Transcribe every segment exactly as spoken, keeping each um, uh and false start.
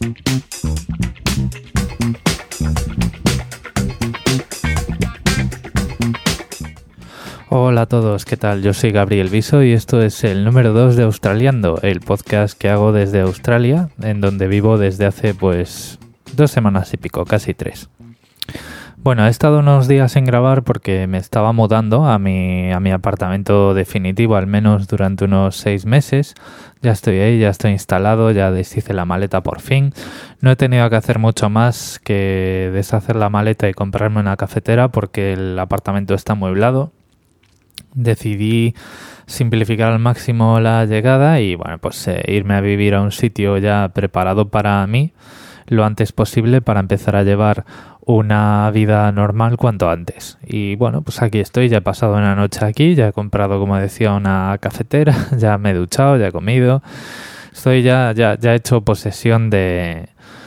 Hola a todos, ¿qué tal? Yo soy Gabriel Viso y esto es el número dos de Australiando, el podcast que hago desde Australia, en donde vivo desde hace pues dos semanas y pico, casi tres. Bueno, he estado unos días sin grabar porque me estaba mudando a mi, a mi apartamento definitivo, al menos durante unos seis meses. Ya estoy ahí, ya estoy instalado, ya deshice la maleta por fin. No he tenido que hacer mucho más que deshacer la maleta y comprarme una cafetera porque el apartamento está amueblado. Decidí simplificar al máximo la llegada y bueno, pues eh, irme a vivir a un sitio ya preparado para mí lo antes posible para empezar a llevar una vida normal cuanto antes. Y bueno, pues aquí estoy, ya he pasado una noche aquí, ya he comprado, como decía, una cafetera, ya me he duchado, ya he comido. Estoy ya, ya, ya he hecho posesión de...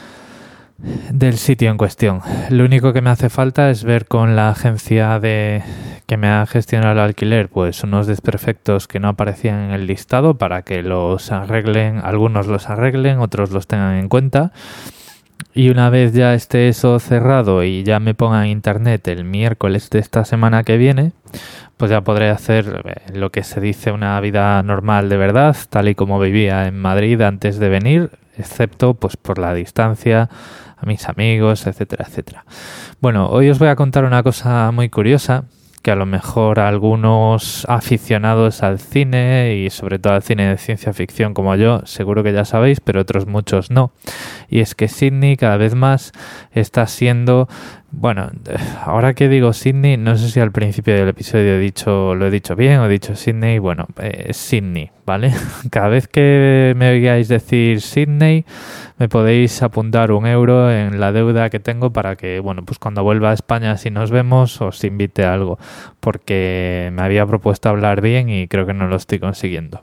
del sitio en cuestión. Lo único que me hace falta es ver con la agencia de que me ha gestionado el alquiler pues unos desperfectos que no aparecían en el listado para que los arreglen, algunos los arreglen, otros los tengan en cuenta. Y una vez ya esté eso cerrado y ya me ponga en internet el miércoles de esta semana que viene, pues ya podré hacer lo que se dice una vida normal de verdad, tal y como vivía en Madrid antes de venir, excepto pues por la distancia, a mis amigos, etcétera, etcétera. Bueno, hoy os voy a contar una cosa muy curiosa que a lo mejor algunos aficionados al cine y sobre todo al cine de ciencia ficción como yo seguro que ya sabéis, pero otros muchos no. Y es que Sydney cada vez más está siendo... Bueno, ahora que digo Sydney, no sé si al principio del episodio he dicho, lo he dicho bien o he dicho Sydney. Bueno, eh, Sydney, ¿vale? Cada vez que me oigáis decir Sydney, me podéis apuntar un euro en la deuda que tengo para que, bueno, pues cuando vuelva a España, si nos vemos, os invite a algo. Porque me había propuesto hablar bien y creo que no lo estoy consiguiendo.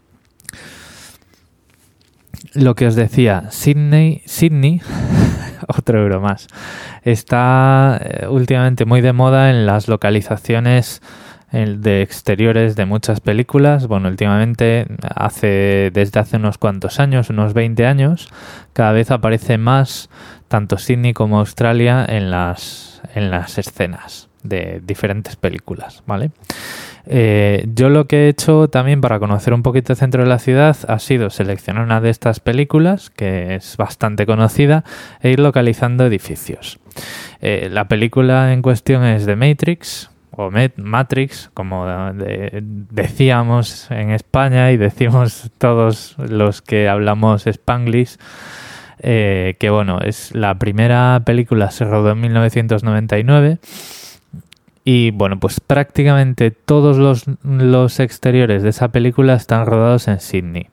Lo que os decía, Sydney, Sydney, otro euro más, está eh, últimamente muy de moda en las localizaciones de exteriores de muchas películas. Bueno, últimamente, hace desde hace unos cuantos años, unos veinte años, cada vez aparece más tanto Sydney como Australia en las, en las escenas de diferentes películas, ¿vale? Eh, yo lo que he hecho también para conocer un poquito el centro de la ciudad ha sido seleccionar una de estas películas, que es bastante conocida, e ir localizando edificios. Eh, la película en cuestión es The Matrix, o Matrix, como de, de, decíamos en España y decimos todos los que hablamos Spanglish, eh, que bueno, es la primera película, se rodó en mil novecientos noventa y nueve. Y bueno, pues prácticamente todos los, los exteriores de esa película están rodados en Sydney.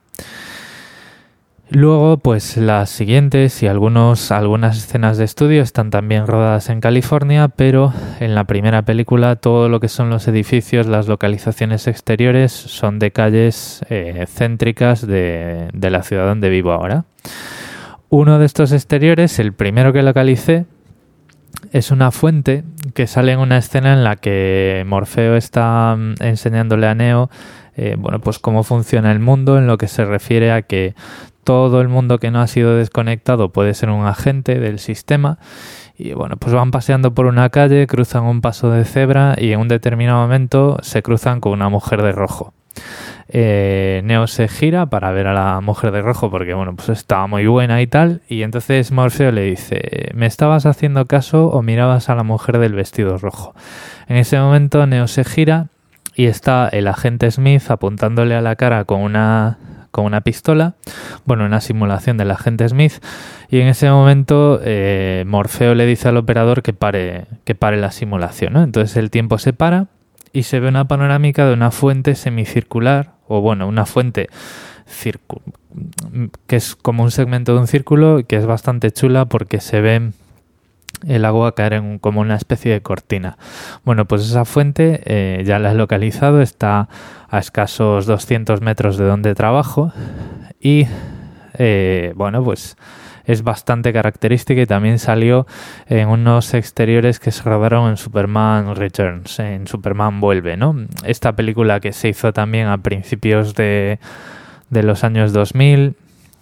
Luego, pues las siguientes y algunos, algunas escenas de estudio están también rodadas en California, pero en la primera película todo lo que son los edificios, las localizaciones exteriores son de calles eh, céntricas de, de la ciudad donde vivo ahora. Uno de estos exteriores, el primero que localicé, es una fuente que sale en una escena en la que Morfeo está enseñándole a Neo eh, bueno, pues cómo funciona el mundo, en lo que se refiere a que todo el mundo que no ha sido desconectado puede ser un agente del sistema. Y bueno, pues van paseando por una calle, cruzan un paso de cebra y en un determinado momento se cruzan con una mujer de rojo. Eh, Neo se gira para ver a la mujer de rojo porque bueno, pues estaba muy buena y tal, y entonces Morfeo le dice: ¿me estabas haciendo caso o mirabas a la mujer del vestido rojo? En ese momento Neo se gira y está el agente Smith apuntándole a la cara con una con una pistola, bueno, una simulación del agente Smith, y en ese momento eh, Morfeo le dice al operador que pare, que pare la simulación, ¿no? Entonces el tiempo se para y se ve una panorámica de una fuente semicircular, o bueno, una fuente circu- que es como un segmento de un círculo, que es bastante chula porque se ve el agua caer en un, como una especie de cortina. Bueno, pues esa fuente eh, ya la he localizado, está a escasos doscientos metros de donde trabajo y eh, bueno, pues es bastante característica y también salió en unos exteriores que se rodaron en Superman Returns, en Superman Vuelve, ¿no? Esta película que se hizo también a principios de, de los años dos mil,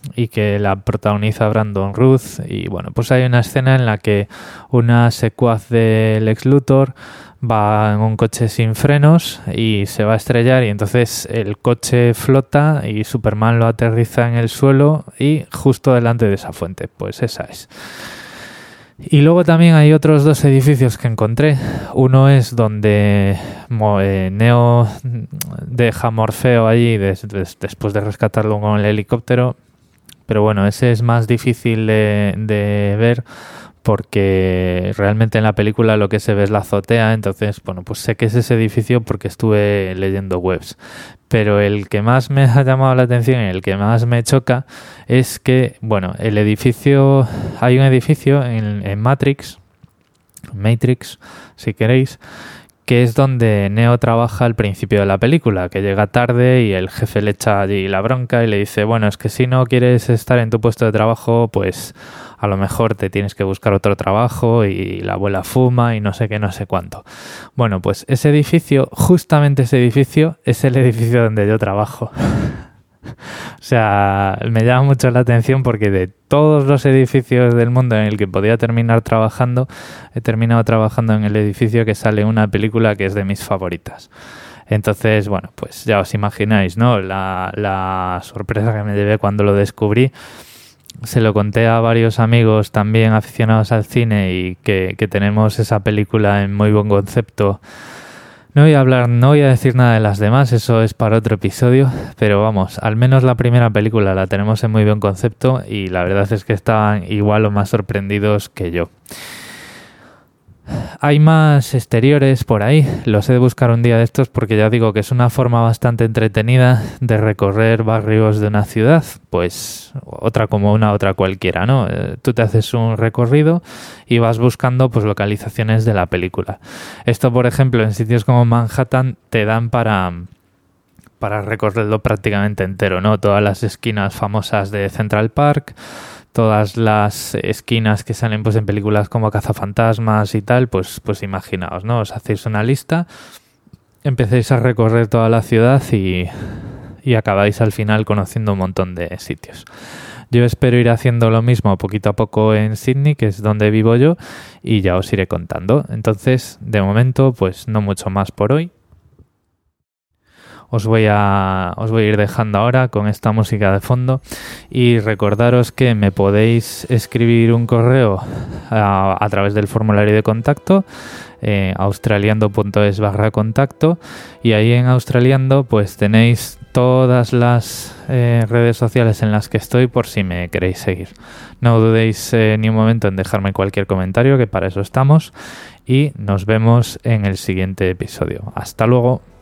y que la protagoniza Brandon Routh. Y bueno, pues hay una escena en la que una secuaz del Lex Luthor va en un coche sin frenos y se va a estrellar, y entonces el coche flota y Superman lo aterriza en el suelo y justo delante de esa fuente. Pues esa es. Y luego también hay otros dos edificios que encontré. Uno es donde eh, Neo deja a Morfeo allí des, des, después de rescatarlo con el helicóptero. Pero bueno, ese es más difícil de, de ver porque realmente en la película lo que se ve es la azotea. Entonces, bueno, pues sé que es ese edificio porque estuve leyendo webs. Pero el que más me ha llamado la atención y el que más me choca es que, bueno, el edificio, hay un edificio en, en Matrix, Matrix, si queréis, que es donde Neo trabaja al principio de la película, que llega tarde y el jefe le echa allí la bronca y le dice, bueno, es que si no quieres estar en tu puesto de trabajo, pues a lo mejor te tienes que buscar otro trabajo, y la abuela fuma y no sé qué, no sé cuánto. Bueno, pues ese edificio, justamente ese edificio, es el edificio donde yo trabajo. O sea, me llama mucho la atención porque de todos los edificios del mundo en el que podía terminar trabajando, he terminado trabajando en el edificio que sale en una película que es de mis favoritas. Entonces, bueno, pues ya os imagináis, ¿no? La, la sorpresa que me llevé cuando lo descubrí. Se lo conté a varios amigos también aficionados al cine y que, que tenemos esa película en muy buen concepto. No voy a hablar, no voy a decir nada de las demás, eso es para otro episodio, pero vamos, al menos la primera película la tenemos en muy buen concepto y la verdad es que estaban igual o más sorprendidos que yo. Hay más exteriores por ahí, los he de buscar un día de estos porque ya digo que es una forma bastante entretenida de recorrer barrios de una ciudad, pues otra como una otra cualquiera, ¿no? Eh, tú te haces un recorrido y vas buscando pues localizaciones de la película. Esto, por ejemplo, en sitios como Manhattan te dan para, para recorrerlo prácticamente entero, ¿no? Todas las esquinas famosas de Central Park, todas las esquinas que salen pues en películas como Cazafantasmas y tal, pues, pues imaginaos, ¿no? Os hacéis una lista, empecéis a recorrer toda la ciudad y, y acabáis al final conociendo un montón de sitios. Yo espero ir haciendo lo mismo poquito a poco en Sydney, que es donde vivo yo, y ya os iré contando. Entonces, de momento, pues no mucho más por hoy. Os voy a os voy a ir dejando ahora con esta música de fondo y recordaros que me podéis escribir un correo a, a través del formulario de contacto, eh, australiando punto es barra contacto, y ahí en Australiando pues tenéis todas las eh, redes sociales en las que estoy por si me queréis seguir. No dudéis eh, ni un momento en dejarme cualquier comentario, que para eso estamos, y nos vemos en el siguiente episodio. Hasta luego.